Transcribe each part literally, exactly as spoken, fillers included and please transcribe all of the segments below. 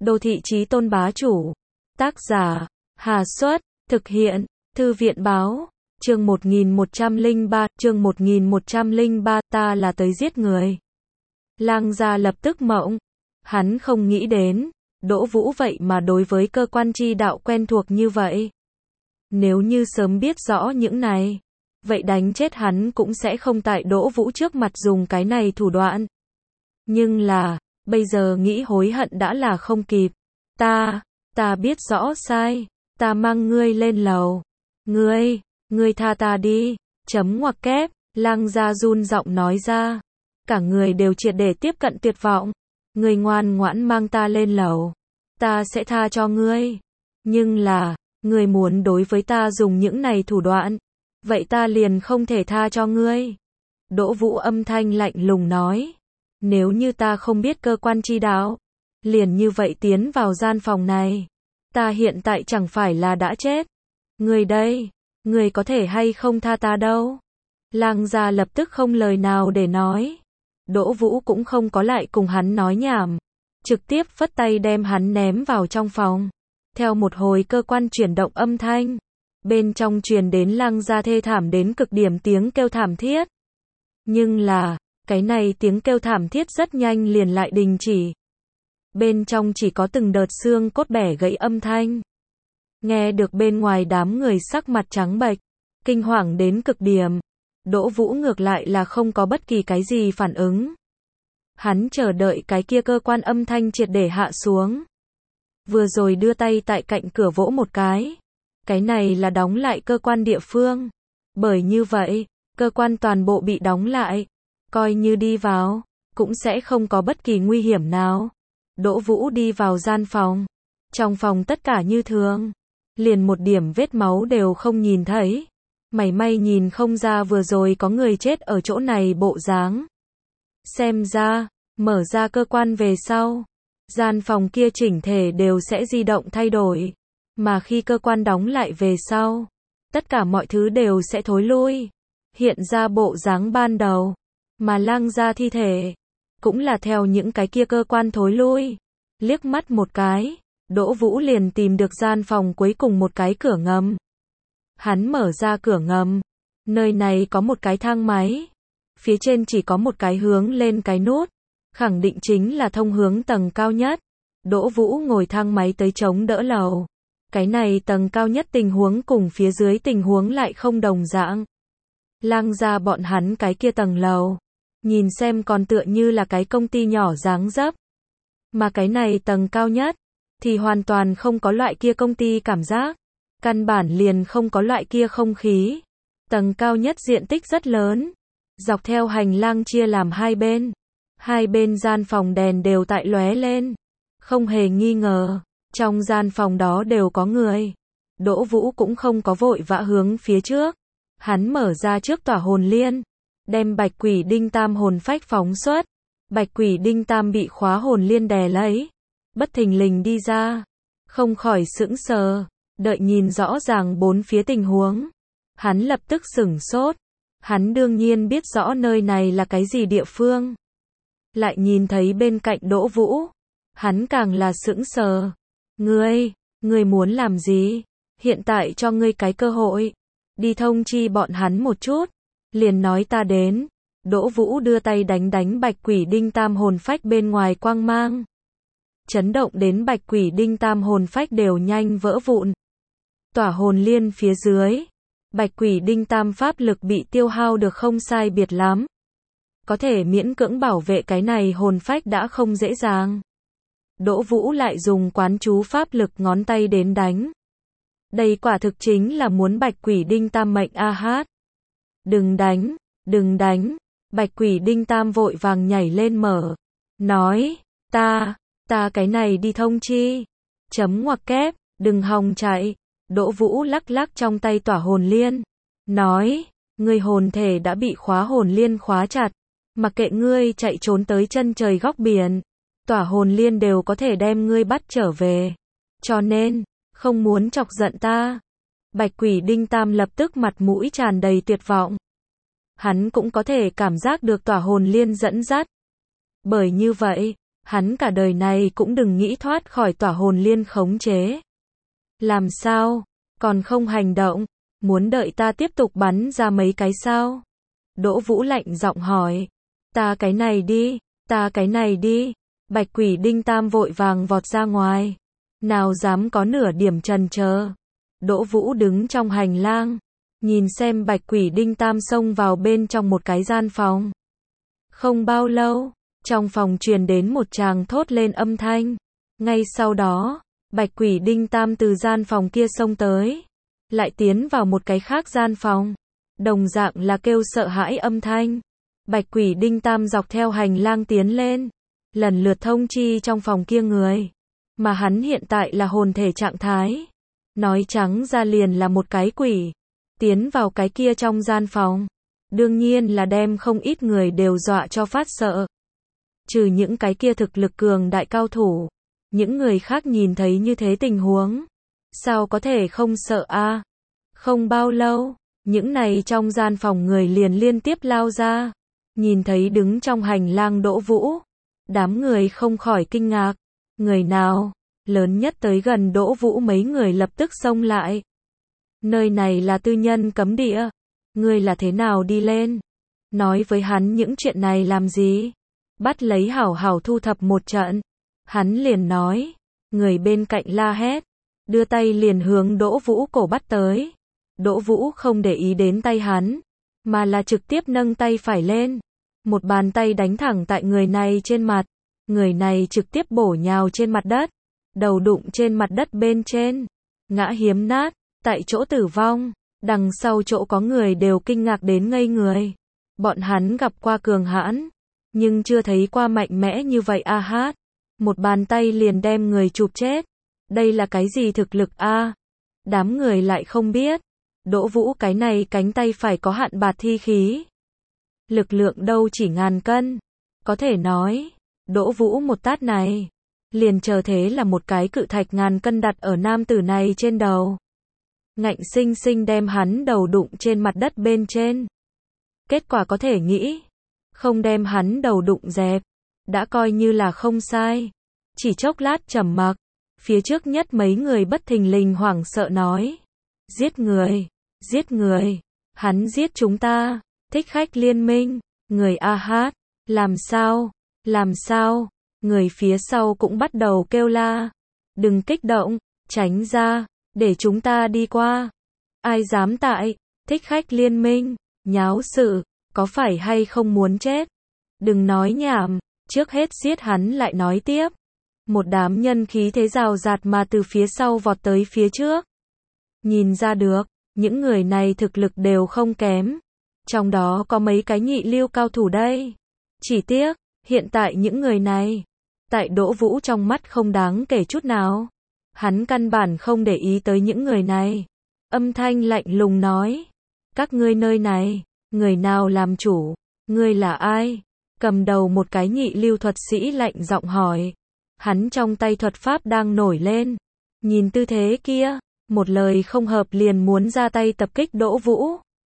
Đô thị chí tôn bá chủ. Tác giả, Hà Xuất, thực hiện, Thư viện báo, chương một nghìn một trăm lẻ ba, chương một nghìn một trăm lẻ ba, ta là tới giết người. Lang gia lập tức mộng, hắn không nghĩ đến, Đỗ Vũ vậy mà đối với cơ quan chi đạo quen thuộc như vậy. Nếu như sớm biết rõ những này, vậy đánh chết hắn cũng sẽ không tại Đỗ Vũ trước mặt dùng cái này thủ đoạn. Nhưng là, bây giờ nghĩ hối hận đã là không kịp. Ta, ta biết rõ sai, ta mang ngươi lên lầu. Ngươi, ngươi tha ta đi, chấm ngoặc kép, Lang gia run giọng nói ra. Cả người đều triệt để tiếp cận tuyệt vọng. Ngươi ngoan ngoãn mang ta lên lầu, ta sẽ tha cho ngươi. Nhưng là, ngươi muốn đối với ta dùng những này thủ đoạn, vậy ta liền không thể tha cho ngươi. Đỗ Vũ âm thanh lạnh lùng nói. Nếu như ta không biết cơ quan chi đạo, liền như vậy tiến vào gian phòng này, ta hiện tại chẳng phải là đã chết. Ngươi đây, ngươi có thể hay không tha ta đâu. Lang gia lập tức không lời nào để nói. Đỗ Vũ cũng không có lại cùng hắn nói nhảm, trực tiếp phất tay đem hắn ném vào trong phòng. Theo một hồi cơ quan chuyển động âm thanh, bên trong truyền đến Lang gia thê thảm đến cực điểm tiếng kêu thảm thiết. Nhưng là, cái này tiếng kêu thảm thiết rất nhanh liền lại đình chỉ. Bên trong chỉ có từng đợt xương cốt bẻ gãy âm thanh. Nghe được bên ngoài đám người sắc mặt trắng bệch, kinh hoàng đến cực điểm. Đỗ Vũ ngược lại là không có bất kỳ cái gì phản ứng. Hắn chờ đợi cái kia cơ quan âm thanh triệt để hạ xuống. Vừa rồi đưa tay tại cạnh cửa vỗ một cái. Cái này là đóng lại cơ quan địa phương. Bởi như vậy, cơ quan toàn bộ bị đóng lại. Coi như đi vào, cũng sẽ không có bất kỳ nguy hiểm nào. Đỗ Vũ đi vào gian phòng. Trong phòng tất cả như thường. Liền một điểm vết máu đều không nhìn thấy. Mảy may nhìn không ra vừa rồi có người chết ở chỗ này bộ dáng. Xem ra, mở ra cơ quan về sau, gian phòng kia chỉnh thể đều sẽ di động thay đổi. Mà khi cơ quan đóng lại về sau, tất cả mọi thứ đều sẽ thối lui, hiện ra bộ dáng ban đầu. Mà Lang gia thi thể, cũng là theo những cái kia cơ quan thối lui. Liếc mắt một cái, Đỗ Vũ liền tìm được gian phòng cuối cùng một cái cửa ngầm. Hắn mở ra cửa ngầm, nơi này có một cái thang máy, phía trên chỉ có một cái hướng lên cái nút, khẳng định chính là thông hướng tầng cao nhất. Đỗ Vũ ngồi thang máy tới chống đỡ lầu. Cái này tầng cao nhất tình huống cùng phía dưới tình huống lại không đồng dạng. Lang gia bọn hắn cái kia tầng lầu, nhìn xem còn tựa như là cái công ty nhỏ dáng dấp. Mà cái này tầng cao nhất, thì hoàn toàn không có loại kia công ty cảm giác. Căn bản liền không có loại kia không khí. Tầng cao nhất diện tích rất lớn. Dọc theo hành lang chia làm hai bên. Hai bên gian phòng đèn đều tại lóe lên. Không hề nghi ngờ, trong gian phòng đó đều có người. Đỗ Vũ cũng không có vội vã hướng phía trước. Hắn mở ra trước tỏa hồn liên, đem Bạch Quỷ Đinh Tam hồn phách phóng xuất. Bạch Quỷ Đinh Tam bị khóa hồn liên đè lấy, bất thình lình đi ra, không khỏi sững sờ. Đợi nhìn rõ ràng bốn phía tình huống, hắn lập tức sửng sốt. Hắn đương nhiên biết rõ nơi này là cái gì địa phương. Lại nhìn thấy bên cạnh Đỗ Vũ, hắn càng là sững sờ. Ngươi, ngươi muốn làm gì? Hiện tại cho ngươi cái cơ hội, đi thông chi bọn hắn một chút, liền nói ta đến. Đỗ Vũ đưa tay đánh đánh Bạch Quỷ Đinh Tam hồn phách bên ngoài quang mang. Chấn động đến Bạch Quỷ Đinh Tam hồn phách đều nhanh vỡ vụn. Tỏa hồn liên phía dưới, Bạch Quỷ Đinh Tam pháp lực bị tiêu hao được không sai biệt lắm. Có thể miễn cưỡng bảo vệ cái này hồn phách đã không dễ dàng. Đỗ Vũ lại dùng quán chú pháp lực ngón tay đến đánh. Đây quả thực chính là muốn Bạch Quỷ Đinh Tam mệnh a hát. Đừng đánh, đừng đánh. Bạch Quỷ Đinh Tam vội vàng nhảy lên mở. Nói, ta, ta cái này đi thông chi. Chấm ngoặc kép, đừng hòng chạy. Đỗ Vũ lắc lắc trong tay tỏa hồn liên. Nói, ngươi hồn thể đã bị khóa hồn liên khóa chặt. Mặc kệ ngươi chạy trốn tới chân trời góc biển, tỏa hồn liên đều có thể đem ngươi bắt trở về. Cho nên, không muốn chọc giận ta. Bạch Quỷ Đinh Tam lập tức mặt mũi tràn đầy tuyệt vọng. Hắn cũng có thể cảm giác được tỏa hồn liên dẫn dắt. Bởi như vậy, hắn cả đời này cũng đừng nghĩ thoát khỏi tỏa hồn liên khống chế. Làm sao? Còn không hành động? Muốn đợi ta tiếp tục bắn ra mấy cái sao? Đỗ Vũ lạnh giọng hỏi. Ta cái này đi, ta cái này đi. Bạch Quỷ Đinh Tam vội vàng vọt ra ngoài. Nào dám có nửa điểm chần chờ. Đỗ Vũ đứng trong hành lang, nhìn xem Bạch Quỷ Đinh Tam xông vào bên trong một cái gian phòng. Không bao lâu, trong phòng truyền đến một tràng thốt lên âm thanh. Ngay sau đó, Bạch Quỷ Đinh Tam từ gian phòng kia xông tới, lại tiến vào một cái khác gian phòng. Đồng dạng là kêu sợ hãi âm thanh. Bạch Quỷ Đinh Tam dọc theo hành lang tiến lên, lần lượt thông chi trong phòng kia người. Mà hắn hiện tại là hồn thể trạng thái. Nói trắng ra liền là một cái quỷ. Tiến vào cái kia trong gian phòng. Đương nhiên là đem không ít người đều dọa cho phát sợ. Trừ những cái kia thực lực cường đại cao thủ. Những người khác nhìn thấy như thế tình huống. Sao có thể không sợ a? Không bao lâu, những này trong gian phòng người liền liên tiếp lao ra. Nhìn thấy đứng trong hành lang Đỗ Vũ. Đám người không khỏi kinh ngạc. Người nào? Lớn nhất tới gần Đỗ Vũ mấy người lập tức xông lại. Nơi này là tư nhân cấm địa. Ngươi là thế nào đi lên? Nói với hắn những chuyện này làm gì? Bắt lấy hảo hảo thu thập một trận. Hắn liền nói. Người bên cạnh la hét. Đưa tay liền hướng Đỗ Vũ cổ bắt tới. Đỗ Vũ không để ý đến tay hắn. Mà là trực tiếp nâng tay phải lên. Một bàn tay đánh thẳng tại người này trên mặt. Người này trực tiếp bổ nhào trên mặt đất. Đầu đụng trên mặt đất bên trên. Ngã hiếm nát. Tại chỗ tử vong. Đằng sau chỗ có người đều kinh ngạc đến ngây người. Bọn hắn gặp qua cường hãn. Nhưng chưa thấy qua mạnh mẽ như vậy a hát. Một bàn tay liền đem người chụp chết. Đây là cái gì thực lực a? Đám người lại không biết. Đỗ Vũ cái này cánh tay phải có hạn bạt thi khí. Lực lượng đâu chỉ ngàn cân. Có thể nói. Đỗ Vũ một tát này. Liền chờ thế là một cái cự thạch ngàn cân đặt ở nam tử này trên đầu. Ngạnh sinh sinh đem hắn đầu đụng trên mặt đất bên trên. Kết quả có thể nghĩ. Không đem hắn đầu đụng dẹp. Đã coi như là không sai. Chỉ chốc lát trầm mặc. Phía trước nhất mấy người bất thình lình hoảng sợ nói. Giết người. Giết người. Hắn giết chúng ta. Thích Khách Liên Minh. Người a hát. Làm sao? Làm sao? Người phía sau cũng bắt đầu kêu la. Đừng kích động. Tránh ra. Để chúng ta đi qua. Ai dám tại. Thích Khách Liên Minh. Nháo sự. Có phải hay không muốn chết? Đừng nói nhảm. Trước hết giết hắn lại nói tiếp. Một đám nhân khí thế rào rạt mà từ phía sau vọt tới phía trước. Nhìn ra được. Những người này thực lực đều không kém. Trong đó có mấy cái nhị lưu cao thủ đây. Chỉ tiếc. Hiện tại những người này. Tại Đỗ Vũ trong mắt không đáng kể chút nào. Hắn căn bản không để ý tới những người này. Âm thanh lạnh lùng nói. Các ngươi nơi này. Người nào làm chủ? Ngươi là ai? Cầm đầu một cái nhị lưu thuật sĩ lạnh giọng hỏi. Hắn trong tay thuật pháp đang nổi lên. Nhìn tư thế kia. Một lời không hợp liền muốn ra tay tập kích Đỗ Vũ.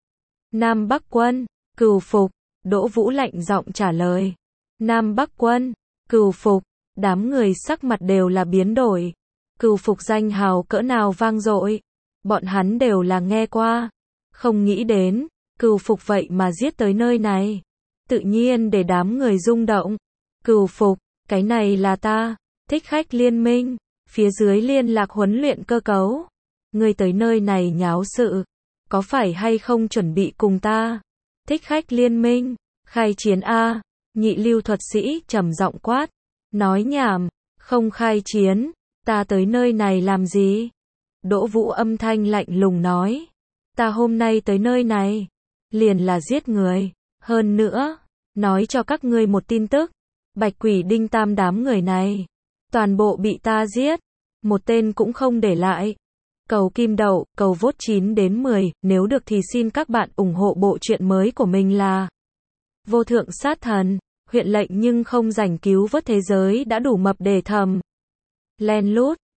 Nam Bắc Quân. Cừu phục. Đỗ Vũ lạnh giọng trả lời. Nam Bắc Quân. Cừu phục. Đám người sắc mặt đều là biến đổi. Cừu phục danh hào cỡ nào vang dội. Bọn hắn đều là nghe qua. Không nghĩ đến. Cừu phục vậy mà giết tới nơi này. Tự nhiên để đám người rung động. Cừu phục. Cái này là ta. Thích Khách Liên Minh. Phía dưới liên lạc huấn luyện cơ cấu. Ngươi tới nơi này nháo sự. Có phải hay không chuẩn bị cùng ta? Thích Khách Liên Minh. Khai chiến A. Nhị lưu thuật sĩ trầm giọng quát. Nói nhảm. Không khai chiến. Ta tới nơi này làm gì? Đỗ Vũ âm thanh lạnh lùng nói. Ta hôm nay tới nơi này. Liền là giết người. Hơn nữa. Nói cho các ngươi một tin tức. Bạch Quỷ Đinh Tam đám người này. Toàn bộ bị ta giết. Một tên cũng không để lại. Cầu kim đậu, cầu vote chín đến mười. Nếu được thì xin các bạn ủng hộ bộ truyện mới của mình là Vô Thượng Sát Thần. Huyện lệnh nhưng không rảnh cứu vớt thế giới đã đủ mập để thầm. Len lút.